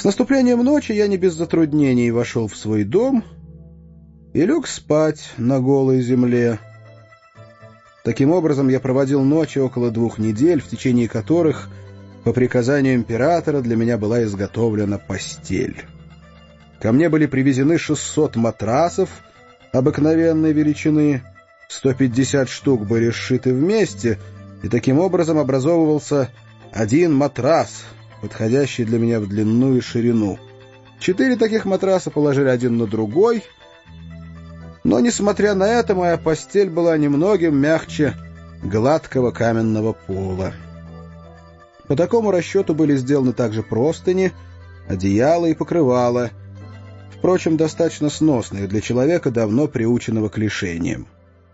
наступлением ночи я не без затруднений вошел в свой дом и лег спать на голой земле. Таким образом, я проводил ночи около 2 недель, в течение которых, по приказанию императора, для меня была изготовлена постель. Ко мне были привезены 600 матрасов обыкновенной величины, 150 штук были сшиты вместе, и таким образом образовывался один матрас, подходящий для меня в длину и ширину. 4 таких матраса положили один на другой, но, несмотря на это, моя постель была немногим мягче гладкого каменного пола. По такому расчету были сделаны также простыни, одеяло и покрывало, впрочем, достаточно сносные для человека, давно приученного к лишениям.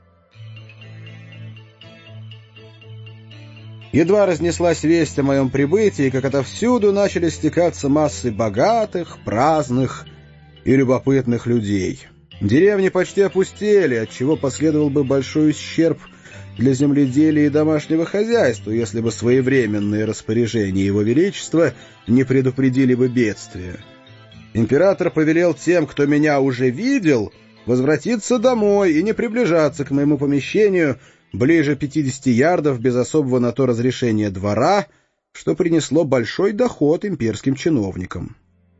Едва разнеслась весть о моем прибытии, как отовсюду начали стекаться массы богатых, праздных и любопытных людей. Деревни почти опустели, отчего последовал бы большой ущерб для земледелия и домашнего хозяйства, если бы своевременные распоряжения Его Величества не предупредили бы бедствия. Император повелел тем, кто меня уже видел, возвратиться домой и не приближаться к моему помещению ближе 50 ярдов без особого на то разрешения двора, что принесло большой доход имперским чиновникам.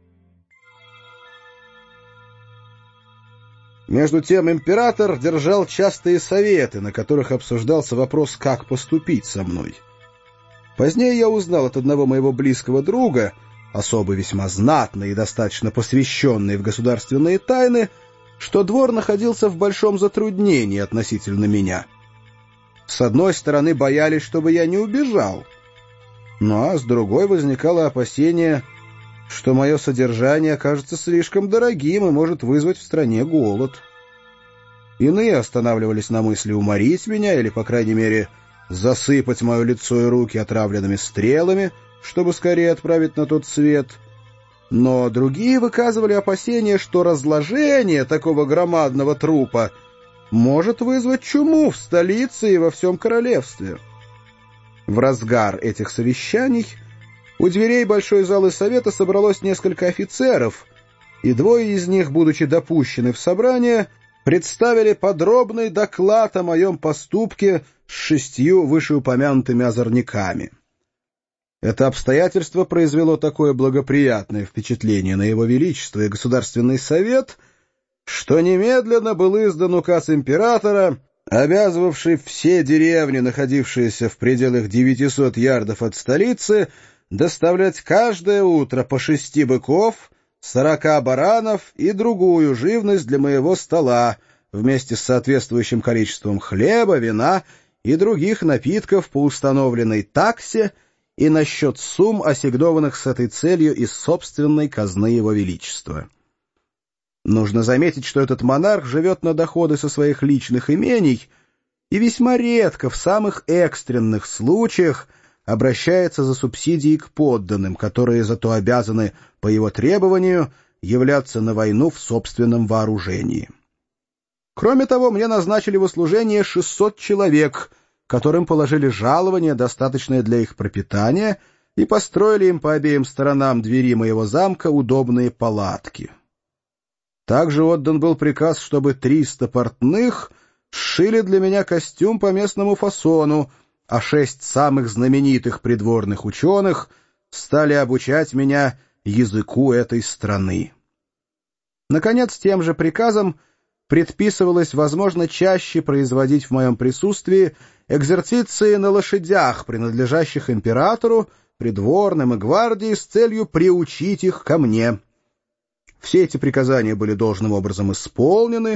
Между тем император держал частые советы, на которых обсуждался вопрос, как поступить со мной. Позднее я узнал от одного моего близкого друга, особо весьма знатный и достаточно посвященный в государственные тайны, что двор находился в большом затруднении относительно меня. С одной стороны, боялись, чтобы я не убежал, ну а с другой возникало опасение, что мое содержание окажется слишком дорогим и может вызвать в стране голод. Иные останавливались на мысли уморить меня или, по крайней мере, засыпать мое лицо и руки отравленными стрелами, чтобы скорее отправить на тот свет. Но другие выказывали опасение, что разложение такого громадного трупа может вызвать чуму в столице и во всем королевстве. В разгар этих совещаний у дверей большой залы совета собралось несколько офицеров, и 2 из них, будучи допущены в собрание, представили подробный доклад о моем поступке с 6 вышеупомянутыми озорниками. Это обстоятельство произвело такое благоприятное впечатление на Его Величество и Государственный совет, что немедленно был издан указ императора, обязывавший все деревни, находившиеся в пределах 900 ярдов от столицы, доставлять каждое утро по 6 быков, 40 баранов и другую живность для моего стола, вместе с соответствующим количеством хлеба, вина и других напитков по установленной таксе и на счет сумм, ассигнованных с этой целью из собственной казны Его Величества. Нужно заметить, что этот монарх живет на доходы со своих личных имений и весьма редко, в самых экстренных случаях, обращается за субсидией к подданным, которые зато обязаны, по его требованию, являться на войну в собственном вооружении. Кроме того, мне назначили в услужение 600 человек, которым положили жалование, достаточное для их пропитания, и построили им по обеим сторонам двери моего замка удобные палатки. Также отдан был приказ, чтобы 300 портных сшили для меня костюм по местному фасону, а 6 самых знаменитых придворных ученых стали обучать меня языку этой страны. Наконец, тем же приказом предписывалось, возможно, чаще производить в моем присутствии экзерциции на лошадях, принадлежащих императору, придворным и гвардии, с целью приучить их ко мне. Все эти приказания были должным образом исполнены,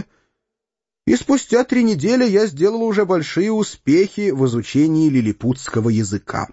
и спустя 3 недели я сделал уже большие успехи в изучении лилипутского языка.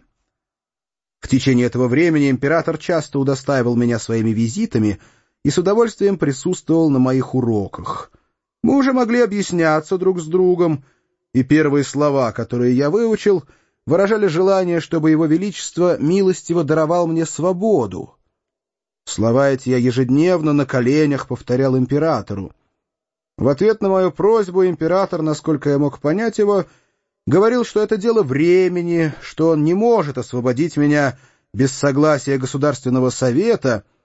В течение этого времени император часто удостаивал меня своими визитами и с удовольствием присутствовал на моих уроках. Мы уже могли объясняться друг с другом, и первые слова, которые я выучил, выражали желание, чтобы Его Величество милостиво даровал мне свободу. Слова эти я ежедневно на коленях повторял императору. В ответ на мою просьбу император, насколько я мог понять его, говорил, что это дело времени, что он не может освободить меня без согласия Государственного совета,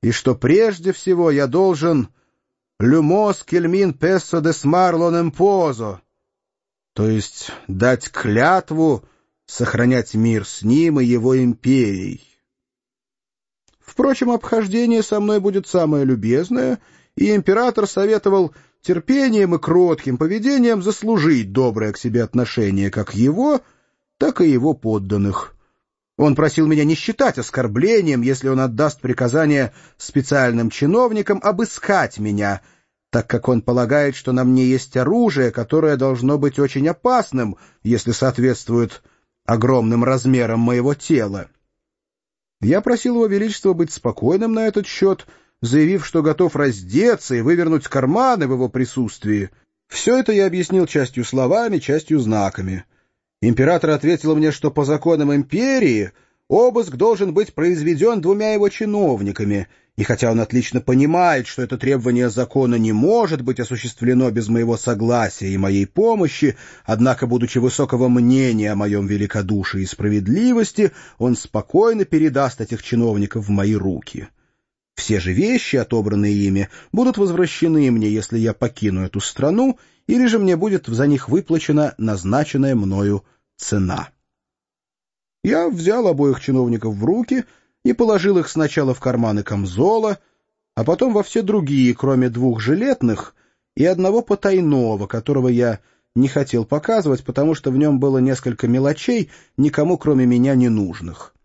и что прежде всего я должен «люмос кельмин пессо де смарлон эмпозо», то есть дать клятву сохранять мир с ним и его империей. Впрочем, обхождение со мной будет самое любезное, и император советовал терпением и кротким поведением заслужить доброе к себе отношение как его, так и его подданных. Он просил меня не считать оскорблением, если он отдаст приказание специальным чиновникам обыскать меня, так как он полагает, что на мне есть оружие, которое должно быть очень опасным, если соответствует огромным размерам моего тела. Я просил его величества быть спокойным на этот счет, заявив, что готов раздеться и вывернуть карманы в его присутствии. Все это я объяснил частью словами, частью знаками. Император ответил мне, что по законам империи обыск должен быть произведен 2 его чиновниками, и хотя он отлично понимает, что это требование закона не может быть осуществлено без моего согласия и моей помощи, однако, будучи высокого мнения о моем великодушии и справедливости, он спокойно передаст этих чиновников в мои руки. Все же вещи, отобранные ими, будут возвращены мне, если я покину эту страну, или же мне будет за них выплачена назначенная мною цена. Я взял обоих чиновников в руки и положил их сначала в карманы камзола, а потом во все другие, кроме 2 жилетных и 1 потайного, которого я не хотел показывать, потому что в нем было несколько мелочей, никому кроме меня не нужных.